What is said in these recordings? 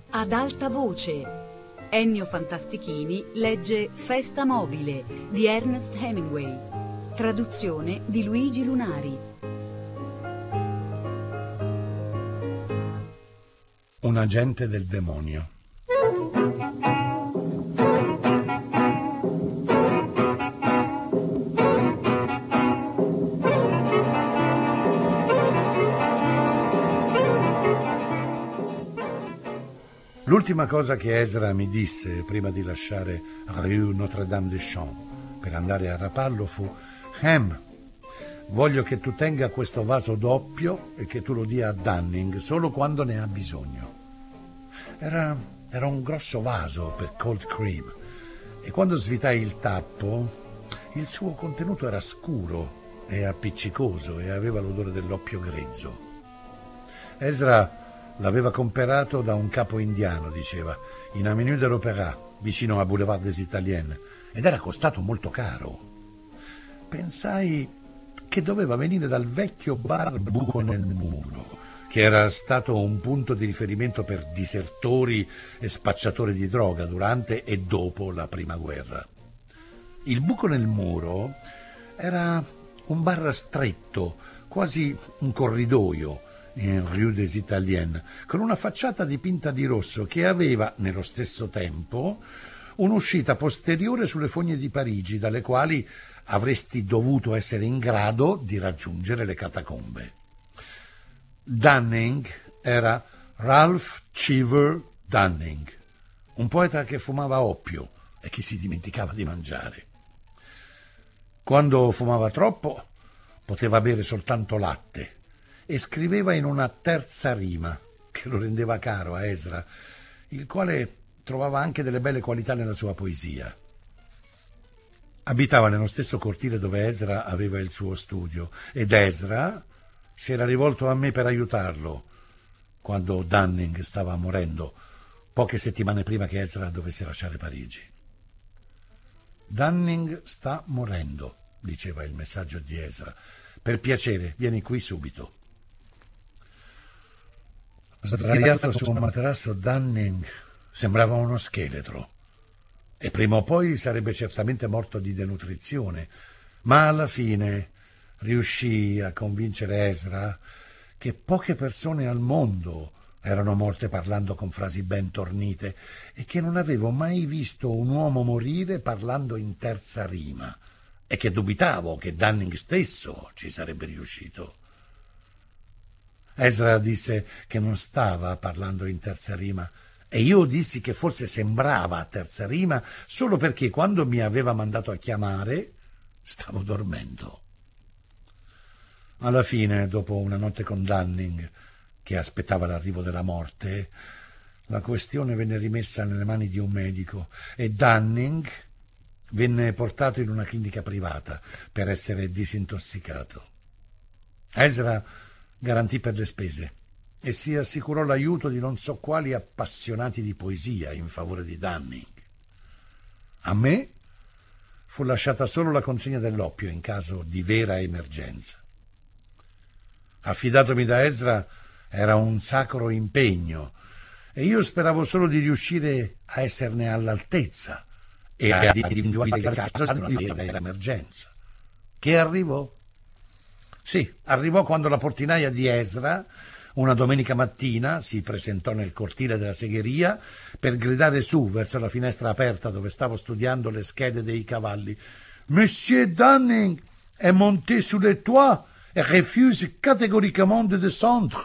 Ad alta voce. Ennio Fantastichini legge Festa mobile di Ernest Hemingway. Traduzione di Luigi Lunari. Un agente del demonio. L'ultima cosa che Ezra mi disse prima di lasciare Rue Notre-Dame-des-Champs per andare a Rapallo fu: Ham, voglio che tu tenga questo vaso doppio e che tu lo dia a Dunning solo quando ne ha bisogno. Era un grosso vaso per cold cream e quando svitai il tappo il suo contenuto era scuro e appiccicoso e aveva l'odore dell'oppio grezzo. Ezra l'aveva comperato da un capo indiano, diceva, in Avenue de l'Opéra, vicino a Boulevard des Italiennes, ed era costato molto caro. Pensai che doveva venire dal vecchio bar Buco nel Muro, che era stato un punto di riferimento per disertori e spacciatori di droga durante e dopo la Prima Guerra. Il Buco nel Muro era un bar stretto, quasi un corridoio, in Rue des Italiennes, con una facciata dipinta di rosso che aveva, nello stesso tempo, un'uscita posteriore sulle fogne di Parigi, dalle quali avresti dovuto essere in grado di raggiungere le catacombe. Dunning era Ralph Cheever Dunning, un poeta che fumava oppio e che si dimenticava di mangiare. Quando fumava troppo, poteva bere soltanto latte e scriveva in una terza rima, che lo rendeva caro a Ezra, il quale trovava anche delle belle qualità nella sua poesia. Abitava nello stesso cortile dove Ezra aveva il suo studio, ed Ezra si era rivolto a me per aiutarlo quando Dunning stava morendo, poche settimane prima che Ezra dovesse lasciare Parigi. Dunning sta morendo, diceva il messaggio di Ezra. Per piacere, vieni qui subito. Sdraiato su un materasso, Dunning sembrava uno scheletro e prima o poi sarebbe certamente morto di denutrizione, ma alla fine riuscì a convincere Ezra che poche persone al mondo erano morte parlando con frasi ben tornite e che non avevo mai visto un uomo morire parlando in terza rima e che dubitavo che Dunning stesso ci sarebbe riuscito. Ezra disse che non stava parlando in terza rima e io dissi che forse sembrava a terza rima solo perché quando mi aveva mandato a chiamare stavo dormendo. Alla fine, dopo una notte con Dunning, che aspettava l'arrivo della morte, la questione venne rimessa nelle mani di un medico e Dunning venne portato in una clinica privata per essere disintossicato. Ezra garantì per le spese e si assicurò l'aiuto di non so quali appassionati di poesia in favore di Dunning. A me fu lasciata solo la consegna dell'oppio in caso di vera emergenza. Affidatomi da Ezra era un sacro impegno e io speravo solo di riuscire a esserne all'altezza e a individuare il caso se non aveva emergenza. Che arrivò? Sì, arrivò quando la portinaia di Ezra, una domenica mattina, si presentò nel cortile della segheria per gridare su verso la finestra aperta dove stavo studiando le schede dei cavalli. «Monsieur Dunning est monté sur le toit et refuse catégoriquement de descendre».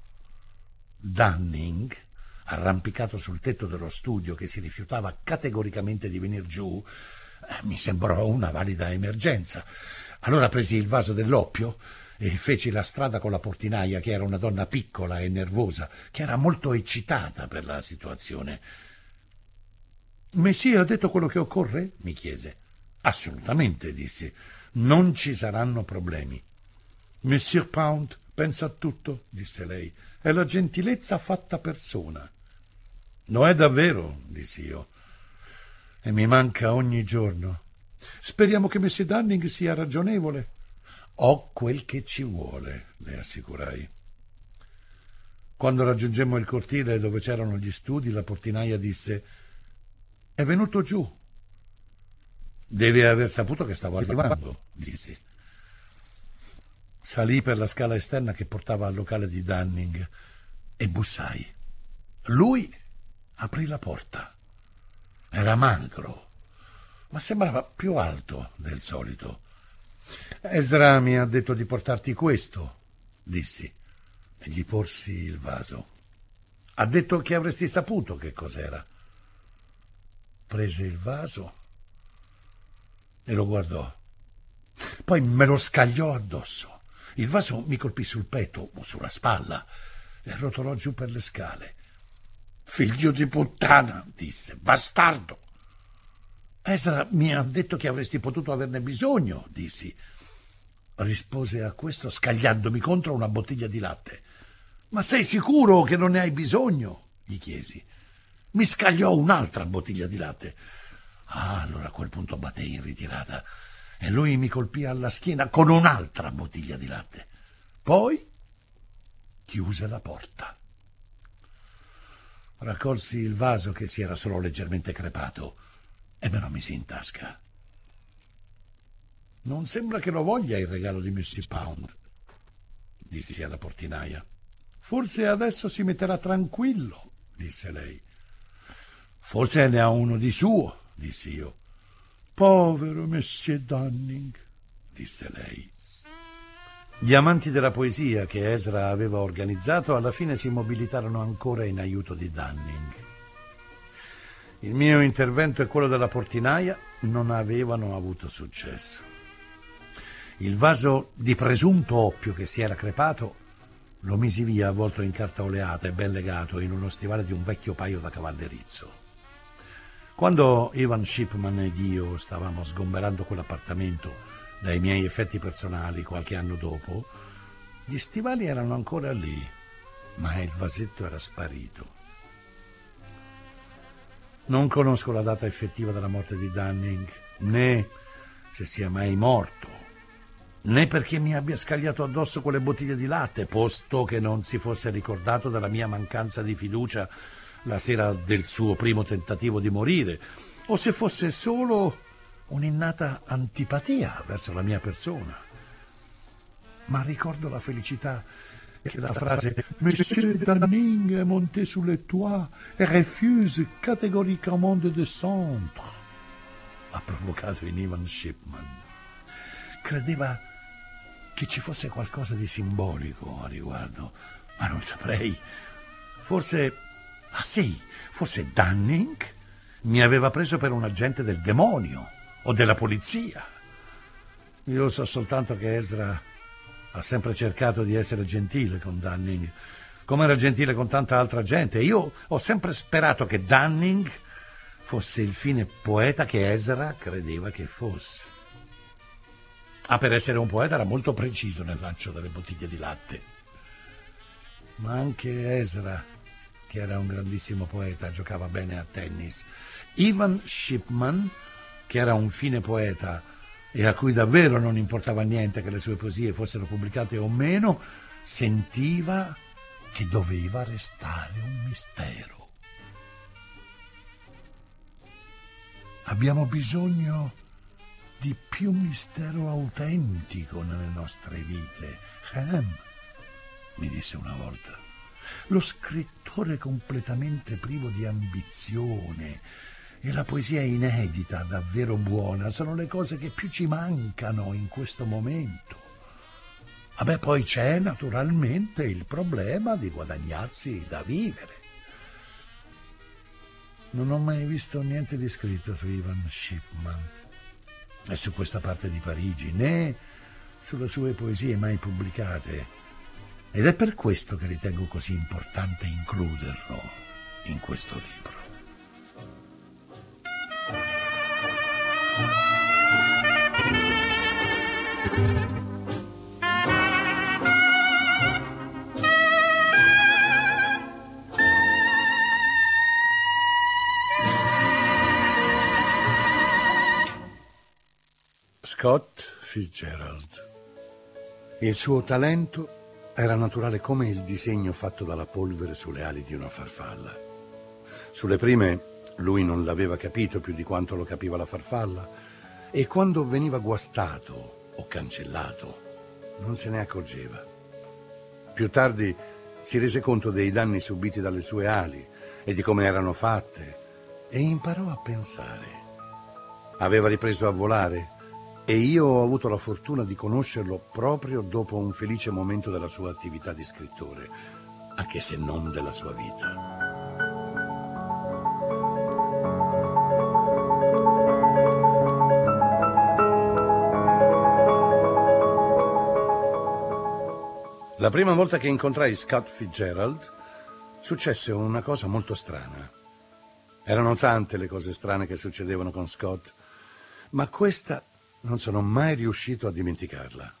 Dunning, arrampicato sul tetto dello studio che si rifiutava categoricamente di venir giù, mi sembrò una valida emergenza. Allora presi il vaso dell'oppio e feci la strada con la portinaia, che era una donna piccola e nervosa, che era molto eccitata per la situazione. «Messie ha detto quello che occorre?» mi chiese. «Assolutamente», dissi. «Non ci saranno problemi». «Monsieur Pound pensa a tutto», disse lei. «È la gentilezza fatta persona». «Lo è davvero», dissi io. «E mi manca ogni giorno». «Speriamo che Messie Dunning sia ragionevole». «Ho quel che ci vuole», le assicurai. Quando raggiungemmo il cortile dove c'erano gli studi, la portinaia disse: «È venuto giù». «Devi aver saputo che stavo arrivando», dissi. Salì per la scala esterna che portava al locale di Dunning e bussai. Lui aprì la porta. Era magro, ma sembrava più alto del solito. «Ezra mi ha detto di portarti questo», dissi, e gli porsi il vaso. «Ha detto che avresti saputo che cos'era». Prese il vaso e lo guardò. Poi me lo scagliò addosso. Il vaso mi colpì sul petto o sulla spalla e rotolò giù per le scale. «Figlio di puttana», disse, «bastardo». «Ezra mi ha detto che avresti potuto averne bisogno», dissi. Rispose a questo scagliandomi contro una bottiglia di latte. «Ma sei sicuro che non ne hai bisogno?» gli chiesi. Mi scagliò un'altra bottiglia di latte. Allora a quel punto battei in ritirata e lui mi colpì alla schiena con un'altra bottiglia di latte. Poi chiuse la porta. Raccolsi il vaso che si era solo leggermente crepato e me lo misi in tasca. «Non sembra che lo voglia il regalo di Mrs. Pound», dissi alla portinaia. «Forse adesso si metterà tranquillo», disse lei. «Forse ne ha uno di suo», dissi io. «Povero Monsieur Dunning», disse lei. Gli amanti della poesia che Ezra aveva organizzato alla fine si mobilitarono ancora in aiuto di Dunning. Il mio intervento e quello della portinaia non avevano avuto successo. Il vaso di presunto oppio che si era crepato lo misi via avvolto in carta oleata e ben legato in uno stivale di un vecchio paio da cavallerizzo. Quando Ivan Shipman ed io stavamo sgomberando quell'appartamento dai miei effetti personali qualche anno dopo, gli stivali erano ancora lì, ma il vasetto era sparito. Non conosco la data effettiva della morte di Dunning, né se sia mai morto, né perché mi abbia scagliato addosso quelle bottiglie di latte, posto che non si fosse ricordato della mia mancanza di fiducia la sera del suo primo tentativo di morire, o se fosse solo un'innata antipatia verso la mia persona. Ma ricordo la felicità che la frase «Monsieur Dunning est monté sous le toit et refuse catégoriquement de descendre» ha provocato in Ivan Shipman. Credeva che ci fosse qualcosa di simbolico a riguardo, ma non saprei. Forse Dunning mi aveva preso per un agente del demonio o della polizia. Io so soltanto che Ezra ha sempre cercato di essere gentile con Dunning, come era gentile con tanta altra gente. Io ho sempre sperato che Dunning fosse il fine poeta che Ezra credeva che fosse. Per essere un poeta era molto preciso nel lancio delle bottiglie di latte. Ma anche Ezra, che era un grandissimo poeta, giocava bene a tennis. Ivan Shipman, che era un fine poeta e a cui davvero non importava niente che le sue poesie fossero pubblicate o meno, sentiva che doveva restare un mistero. Abbiamo bisogno di più mistero autentico nelle nostre vite. Mi disse una volta, lo scrittore completamente privo di ambizione e la poesia inedita, davvero buona, sono le cose che più ci mancano in questo momento. Poi c'è naturalmente il problema di guadagnarsi da vivere. Non ho mai visto niente di scritto su Ivan Shipman e su questa parte di Parigi, né sulle sue poesie mai pubblicate. Ed è per questo che ritengo così importante includerlo in questo libro. Scott Fitzgerald. Il suo talento era naturale come il disegno fatto dalla polvere sulle ali di una farfalla. Sulle prime lui non l'aveva capito più di quanto lo capiva la farfalla, e quando veniva guastato o cancellato non se ne accorgeva. Più tardi si rese conto dei danni subiti dalle sue ali e di come erano fatte e imparò a pensare. Aveva ripreso a volare e io ho avuto la fortuna di conoscerlo proprio dopo un felice momento della sua attività di scrittore, anche se non della sua vita. La prima volta che incontrai Scott Fitzgerald successe una cosa molto strana. Erano tante le cose strane che succedevano con Scott, ma questa non sono mai riuscito a dimenticarla.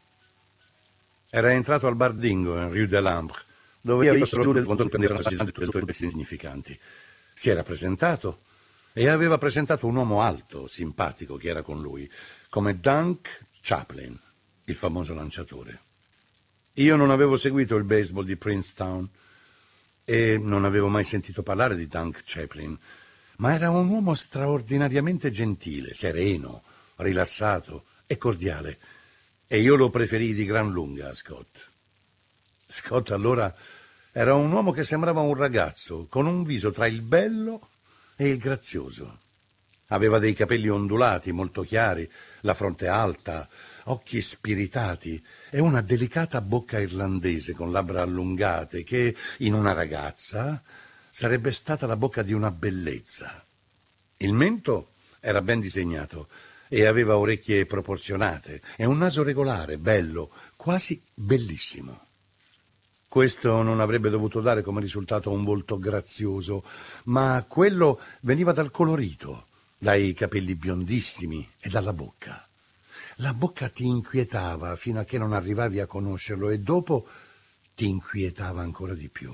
Era entrato al bar Dingo in Rue de l'Ambre, dove io solo quando prendevano tutti significanti. Si era presentato e aveva presentato un uomo alto, simpatico, che era con lui, come Dunk Chaplin, il famoso lanciatore. Io non avevo seguito il baseball di Princeton e non avevo mai sentito parlare di Dunk Chaplin, ma era un uomo straordinariamente gentile, sereno, rilassato e cordiale, e io lo preferii di gran lunga a Scott. Scott allora era un uomo che sembrava un ragazzo, con un viso tra il bello e il grazioso. Aveva dei capelli ondulati, molto chiari, la fronte alta, occhi spiritati e una delicata bocca irlandese con labbra allungate che, in una ragazza, sarebbe stata la bocca di una bellezza. Il mento era ben disegnato e aveva orecchie proporzionate e un naso regolare, bello, quasi bellissimo. Questo non avrebbe dovuto dare come risultato un volto grazioso, ma quello veniva dal colorito, dai capelli biondissimi e dalla bocca. La bocca ti inquietava fino a che non arrivavi a conoscerlo e dopo ti inquietava ancora di più.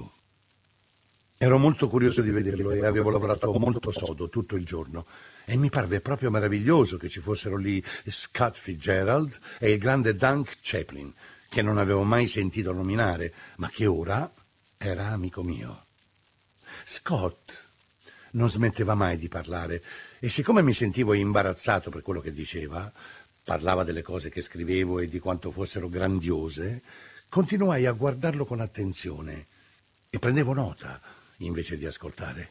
Ero molto curioso di vederlo e avevo lavorato molto sodo tutto il giorno e mi parve proprio meraviglioso che ci fossero lì Scott Fitzgerald e il grande Dunk Chaplin, che non avevo mai sentito nominare, ma che ora era amico mio. Scott non smetteva mai di parlare e siccome mi sentivo imbarazzato per quello che diceva, parlava delle cose che scrivevo e di quanto fossero grandiose, continuai a guardarlo con attenzione e prendevo nota invece di ascoltare.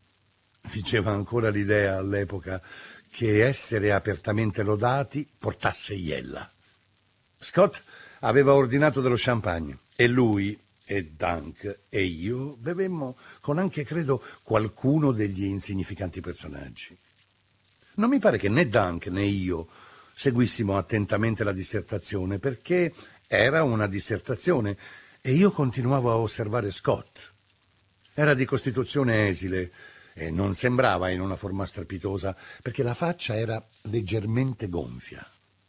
Vinceva ancora l'idea all'epoca che essere apertamente lodati portasse iella. Scott aveva ordinato dello champagne e lui e Dunk e io bevemmo con anche, credo, qualcuno degli insignificanti personaggi. Non mi pare che né Dunk né io seguissimo attentamente la dissertazione, perché era una dissertazione e io continuavo a osservare Scott. Era di costituzione esile e non sembrava in una forma strepitosa, perché la faccia era leggermente gonfia.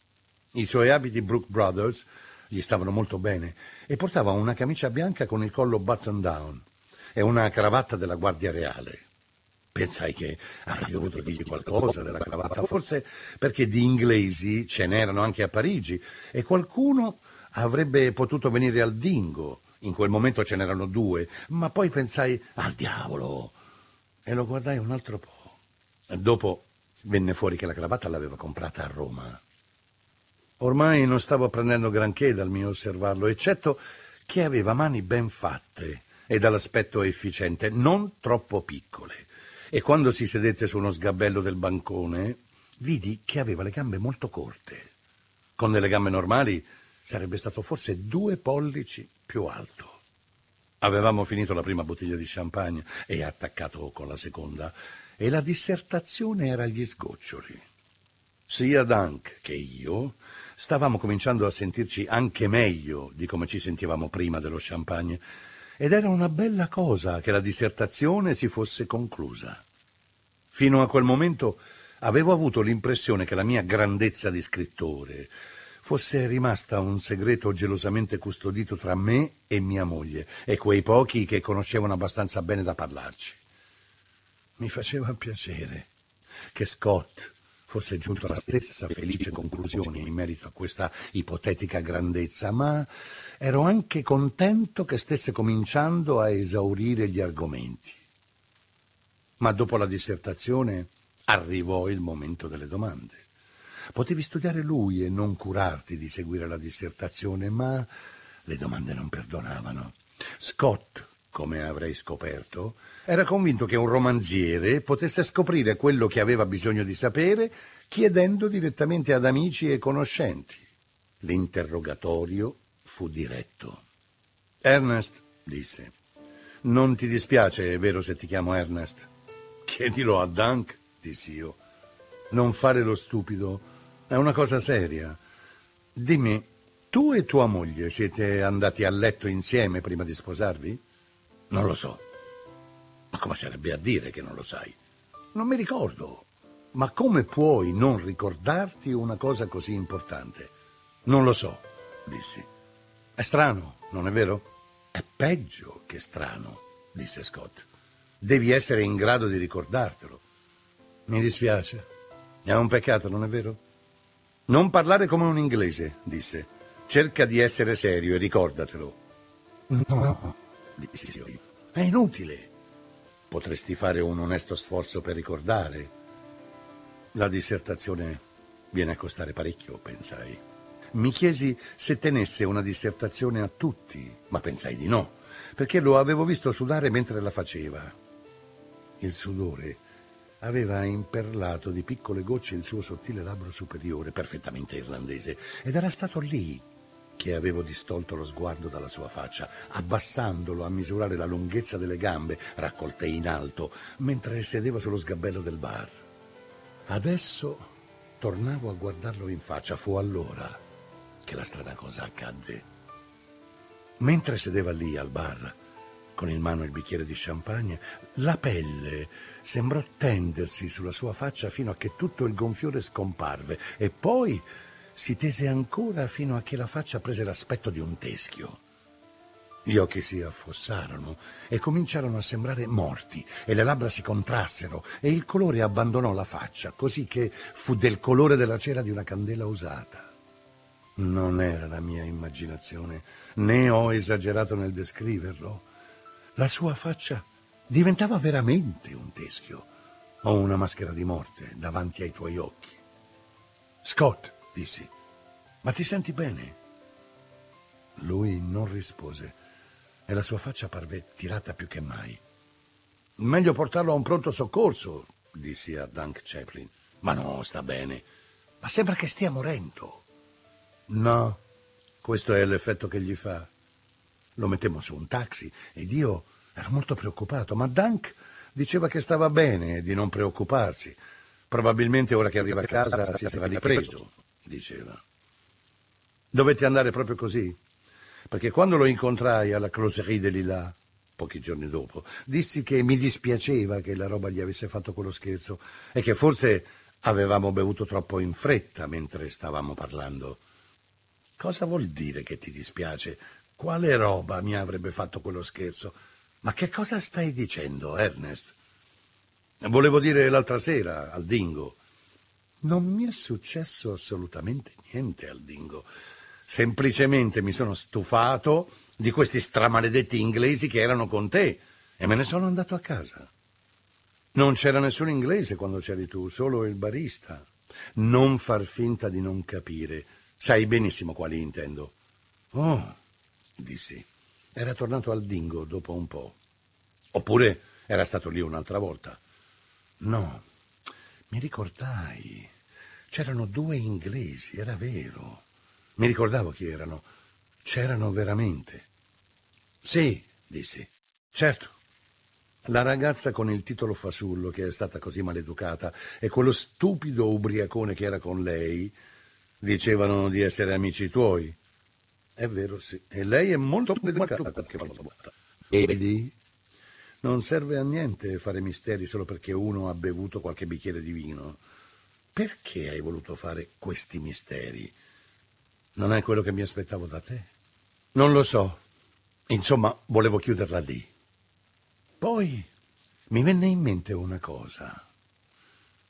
I suoi abiti Brooke Brothers gli stavano molto bene e portava una camicia bianca con il collo button down e una cravatta della Guardia Reale. Pensai che avrei dovuto dirgli qualcosa della cravatta, forse perché di inglesi ce n'erano anche a Parigi e qualcuno avrebbe potuto venire al Dingo. In quel momento ce n'erano 2, ma poi pensai al diavolo e lo guardai un altro po'. Dopo venne fuori che la cravatta l'aveva comprata a Roma. Ormai non stavo prendendo granché dal mio osservarlo, eccetto che aveva mani ben fatte e dall'aspetto efficiente, non troppo piccole. E quando si sedette su uno sgabello del bancone, vidi che aveva le gambe molto corte. Con delle gambe normali sarebbe stato forse 2 pollici più alto. Avevamo finito la prima bottiglia di champagne e attaccato con la seconda, e la dissertazione era agli sgoccioli. Sia Dunk che io stavamo cominciando a sentirci anche meglio di come ci sentivamo prima dello champagne, ed era una bella cosa che la dissertazione si fosse conclusa. Fino a quel momento avevo avuto l'impressione che la mia grandezza di scrittore fosse rimasta un segreto gelosamente custodito tra me e mia moglie e quei pochi che conoscevano abbastanza bene da parlarci. Mi faceva piacere che Scott fosse giunto alla stessa felice conclusione in merito a questa ipotetica grandezza, ma ero anche contento che stesse cominciando a esaurire gli argomenti. Ma dopo la dissertazione arrivò il momento delle domande. Potevi studiare lui e non curarti di seguire la dissertazione, ma le domande non perdonavano. Scott, come avrei scoperto, era convinto che un romanziere potesse scoprire quello che aveva bisogno di sapere chiedendo direttamente ad amici e conoscenti. L'interrogatorio fu diretto. Ernest, disse, non ti dispiace, è vero, se ti chiamo Ernest? Chiedilo a Dunk, dissi io. Non fare lo stupido, è una cosa seria. Dimmi, tu e tua moglie siete andati a letto insieme prima di sposarvi? Non lo so. Ma come sarebbe a dire che non lo sai? Non mi ricordo. Ma come puoi non ricordarti una cosa così importante? Non lo so, dissi. È strano, non è vero? È peggio che strano, disse Scott. Devi essere in grado di ricordartelo. Mi dispiace. È un peccato, non è vero? Non parlare come un inglese, disse. Cerca di essere serio e ricordatelo. No, dissi io. È inutile. Potresti fare un onesto sforzo per ricordare. La dissertazione viene a costare parecchio, pensai. Mi chiesi se tenesse una dissertazione a tutti, ma pensai di no, perché lo avevo visto sudare mentre la faceva. Il sudore aveva imperlato di piccole gocce il suo sottile labbro superiore, perfettamente irlandese, ed era stato lì che avevo distolto lo sguardo dalla sua faccia, abbassandolo a misurare la lunghezza delle gambe, raccolte in alto, mentre sedeva sullo sgabello del bar. Adesso tornavo a guardarlo in faccia. Fu allora che la strana cosa accadde. Mentre sedeva lì al bar, con in mano il bicchiere di champagne, la pelle sembrò tendersi sulla sua faccia fino a che tutto il gonfiore scomparve e poi si tese ancora fino a che la faccia prese l'aspetto di un teschio. Gli occhi si affossarono e cominciarono a sembrare morti e le labbra si contrassero e il colore abbandonò la faccia, così che fu del colore della cera di una candela usata. Non era la mia immaginazione, né ho esagerato nel descriverlo. La sua faccia diventava veramente un teschio o una maschera di morte davanti ai tuoi occhi. Scott, dissi, ma ti senti bene? Lui non rispose e la sua faccia parve tirata più che mai. Meglio portarlo a un pronto soccorso, dissi a Dunk Chaplin. Ma no, sta bene. Ma sembra che stia morendo. No, questo è l'effetto che gli fa. Lo mettemmo su un taxi ed io ero molto preoccupato, ma Dunk diceva che stava bene e di non preoccuparsi. Probabilmente ora che arriva a casa si sarà ripreso, diceva. Dovette andare proprio così, perché quando lo incontrai alla Closerie de Lilas, pochi giorni dopo, dissi che mi dispiaceva che la roba gli avesse fatto quello scherzo e che forse avevamo bevuto troppo in fretta mentre stavamo parlando. Cosa vuol dire che ti dispiace? Quale roba mi avrebbe fatto quello scherzo? Ma che cosa stai dicendo, Ernest? Volevo dire l'altra sera, al Dingo. Non mi è successo assolutamente niente al Dingo. Semplicemente mi sono stufato di questi stramaledetti inglesi che erano con te e me ne sono andato a casa. Non c'era nessun inglese quando c'eri tu, solo il barista. Non far finta di non capire. Sai benissimo quali intendo. Oh, dissi. Era tornato al Dingo dopo un po'. Oppure era stato lì un'altra volta. No, mi ricordai. C'erano 2 inglesi, era vero. Mi ricordavo chi erano. C'erano veramente. Sì, dissi. Certo. La ragazza con il titolo fasullo che è stata così maleducata e quello stupido ubriacone che era con lei dicevano di essere amici tuoi. È vero, sì. E lei è molto delicata. Vedi? Non serve a niente fare misteri solo perché uno ha bevuto qualche bicchiere di vino. Perché hai voluto fare questi misteri? Non è quello che mi aspettavo da te? Non lo so. Insomma, volevo chiuderla lì. Poi mi venne in mente una cosa.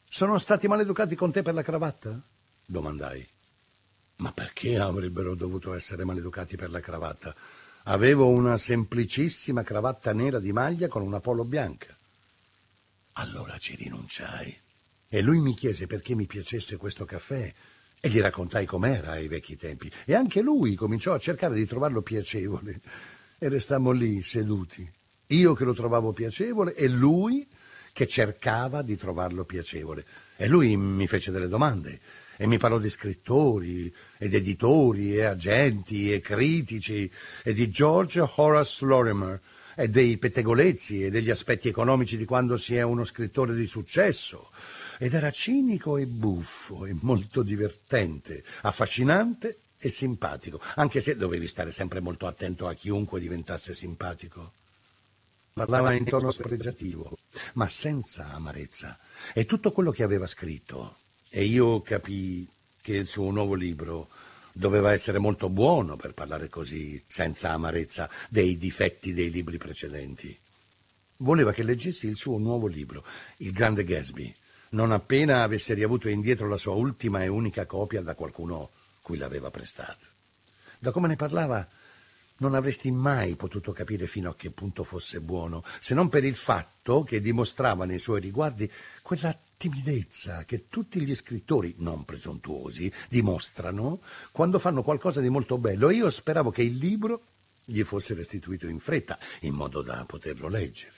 Sono stati maleducati con te per la cravatta? Domandai. Ma perché avrebbero dovuto essere maleducati per la cravatta? Avevo una semplicissima cravatta nera di maglia con una polo bianca. Allora ci rinunciai. E lui mi chiese perché mi piacesse questo caffè e gli raccontai com'era ai vecchi tempi. E anche lui cominciò a cercare di trovarlo piacevole. E restammo lì, seduti. Io che lo trovavo piacevole e lui che cercava di trovarlo piacevole. E lui mi fece delle domande e mi parlò di scrittori ed editori e agenti e critici e di George Horace Lorimer e dei pettegolezzi e degli aspetti economici di quando si è uno scrittore di successo. Ed era cinico e buffo e molto divertente, affascinante e simpatico, anche se dovevi stare sempre molto attento a chiunque diventasse simpatico. Parlava in tono spregiativo, ma senza amarezza. E tutto quello che aveva scritto. E io capii che il suo nuovo libro doveva essere molto buono per parlare così, senza amarezza, dei difetti dei libri precedenti. Voleva che leggessi il suo nuovo libro, Il Grande Gatsby, non appena avesse riavuto indietro la sua ultima e unica copia da qualcuno cui l'aveva prestata. Da come ne parlava, non avresti mai potuto capire fino a che punto fosse buono, se non per il fatto che dimostrava nei suoi riguardi quella timidezza che tutti gli scrittori, non presuntuosi, dimostrano quando fanno qualcosa di molto bello. E io speravo che il libro gli fosse restituito in fretta, in modo da poterlo leggere.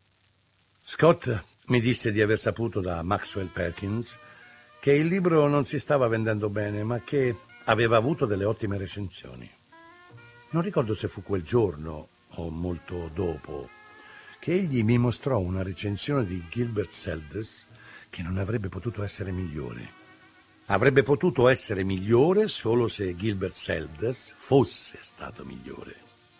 Scott mi disse di aver saputo da Maxwell Perkins che il libro non si stava vendendo bene, ma che aveva avuto delle ottime recensioni. Non ricordo se fu quel giorno o molto dopo che egli mi mostrò una recensione di Gilbert Seldes che non avrebbe potuto essere migliore. Avrebbe potuto essere migliore solo se Gilbert Seldes fosse stato migliore.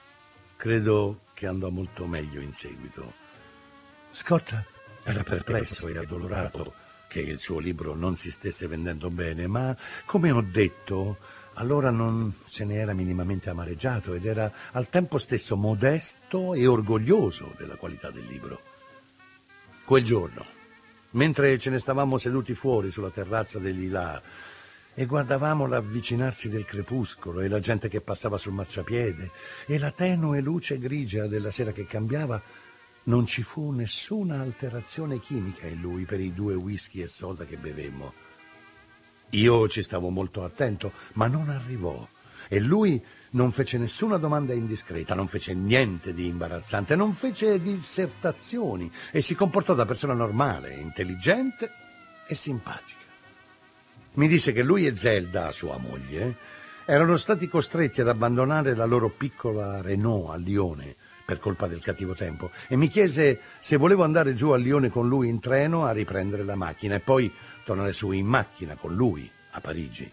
Credo che andò molto meglio in seguito. Scott era perplesso e addolorato che il suo libro non si stesse vendendo bene, ma, come ho detto, allora non se ne era minimamente amareggiato ed era al tempo stesso modesto e orgoglioso della qualità del libro. Quel giorno, mentre ce ne stavamo seduti fuori sulla terrazza degli Lilas e guardavamo l'avvicinarsi del crepuscolo e la gente che passava sul marciapiede e la tenue luce grigia della sera che cambiava, non ci fu nessuna alterazione chimica in lui per i 2 whisky e soda che bevemmo. Io ci stavo molto attento, ma non arrivò. E lui non fece nessuna domanda indiscreta, non fece niente di imbarazzante, non fece dissertazioni e si comportò da persona normale, intelligente e simpatica. Mi disse che lui e Zelda, sua moglie, erano stati costretti ad abbandonare la loro piccola Renault a Lione per colpa del cattivo tempo e mi chiese se volevo andare giù a Lione con lui in treno a riprendere la macchina e poi tornare su in macchina con lui a Parigi.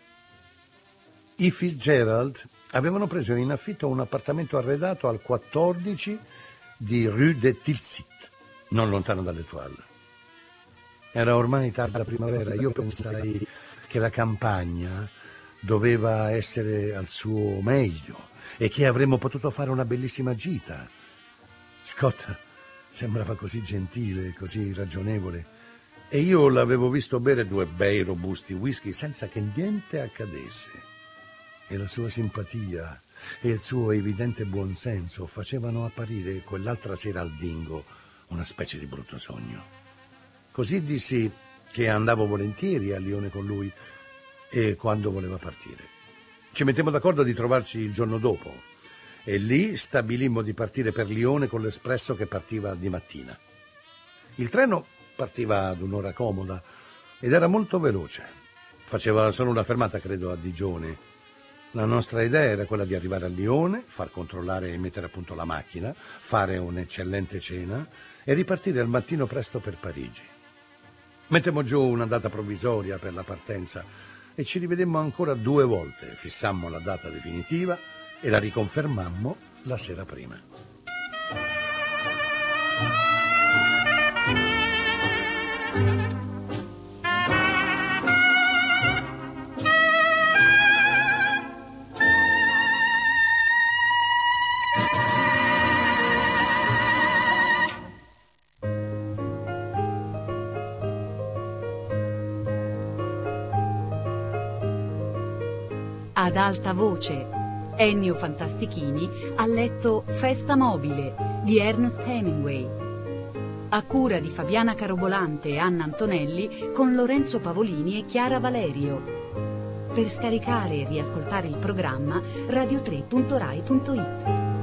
I Fitzgerald avevano preso in affitto un appartamento arredato al 14 di Rue de Tilsit, non lontano dall'Étoile. Era ormai tarda primavera, io pensai che la campagna doveva essere al suo meglio e che avremmo potuto fare una bellissima gita. Scott sembrava così gentile, così ragionevole, e io l'avevo visto bere 2 bei robusti whisky senza che niente accadesse. E la sua simpatia e il suo evidente buonsenso facevano apparire quell'altra sera al Dingo una specie di brutto sogno. Così dissi che andavo volentieri a Lione con lui e quando voleva partire. Ci mettemmo d'accordo di trovarci il giorno dopo e lì stabilimmo di partire per Lione con l'espresso che partiva di mattina. Il treno partiva ad un'ora comoda ed era molto veloce. Faceva solo una fermata, credo, a Digione. La nostra idea era quella di arrivare a Lione, far controllare e mettere a punto la macchina, fare un'eccellente cena e ripartire al mattino presto per Parigi. Mettemmo giù una data provvisoria per la partenza e ci rivedemmo ancora 2 volte. Fissammo la data definitiva e la riconfermammo la sera prima. ad alta voce. Ennio Fantastichini ha letto Festa mobile di Ernest Hemingway. A cura di Fabiana Carobolante e Anna Antonelli con Lorenzo Pavolini e Chiara Valerio. Per scaricare e riascoltare il programma radio3.rai.it.